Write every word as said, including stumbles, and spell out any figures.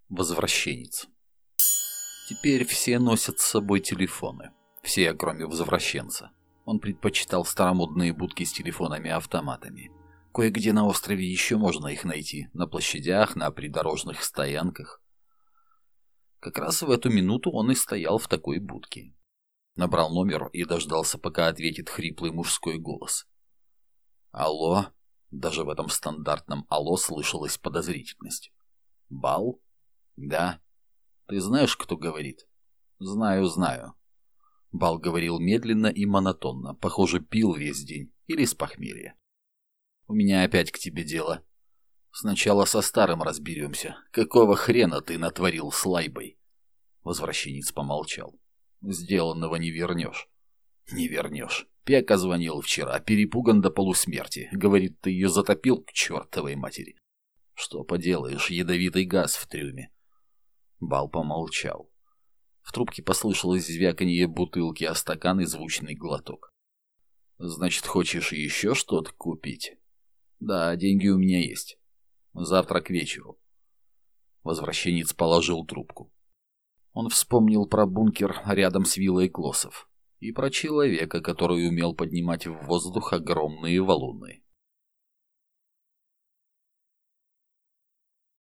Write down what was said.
Возвращенец. Теперь все носят с собой телефоны. Все, кроме возвращенца. Он предпочитал старомодные будки с телефонами-автоматами. Кое-где на острове еще можно их найти. На площадях, на придорожных стоянках. Как раз в эту минуту он и стоял в такой будке. Набрал номер и дождался, пока ответит хриплый мужской голос. «Алло?» Даже в этом стандартном «алло» слышалась подозрительность. «Бал?» «Да». «Ты знаешь, кто говорит?» «Знаю, знаю». Бал говорил медленно и монотонно, похоже, пил весь день или с похмелья. «У меня опять к тебе дело. Сначала со старым разберемся. Какого хрена ты натворил с Лайбой?» Возвращенец помолчал. «Сделанного не вернешь». «Не вернешь. Пека звонил вчера, перепуган до полусмерти. Говорит, ты ее затопил к чертовой матери. Что поделаешь, ядовитый газ в трюме». Бал помолчал. В трубке послышалось звяканье бутылки о стакан и звучный глоток. «Значит, хочешь еще что-то купить?» «Да, деньги у меня есть. Завтра к вечеру». Возвращенец положил трубку. Он вспомнил про бункер рядом с виллой Клоссов и про человека, который умел поднимать в воздух огромные валуны.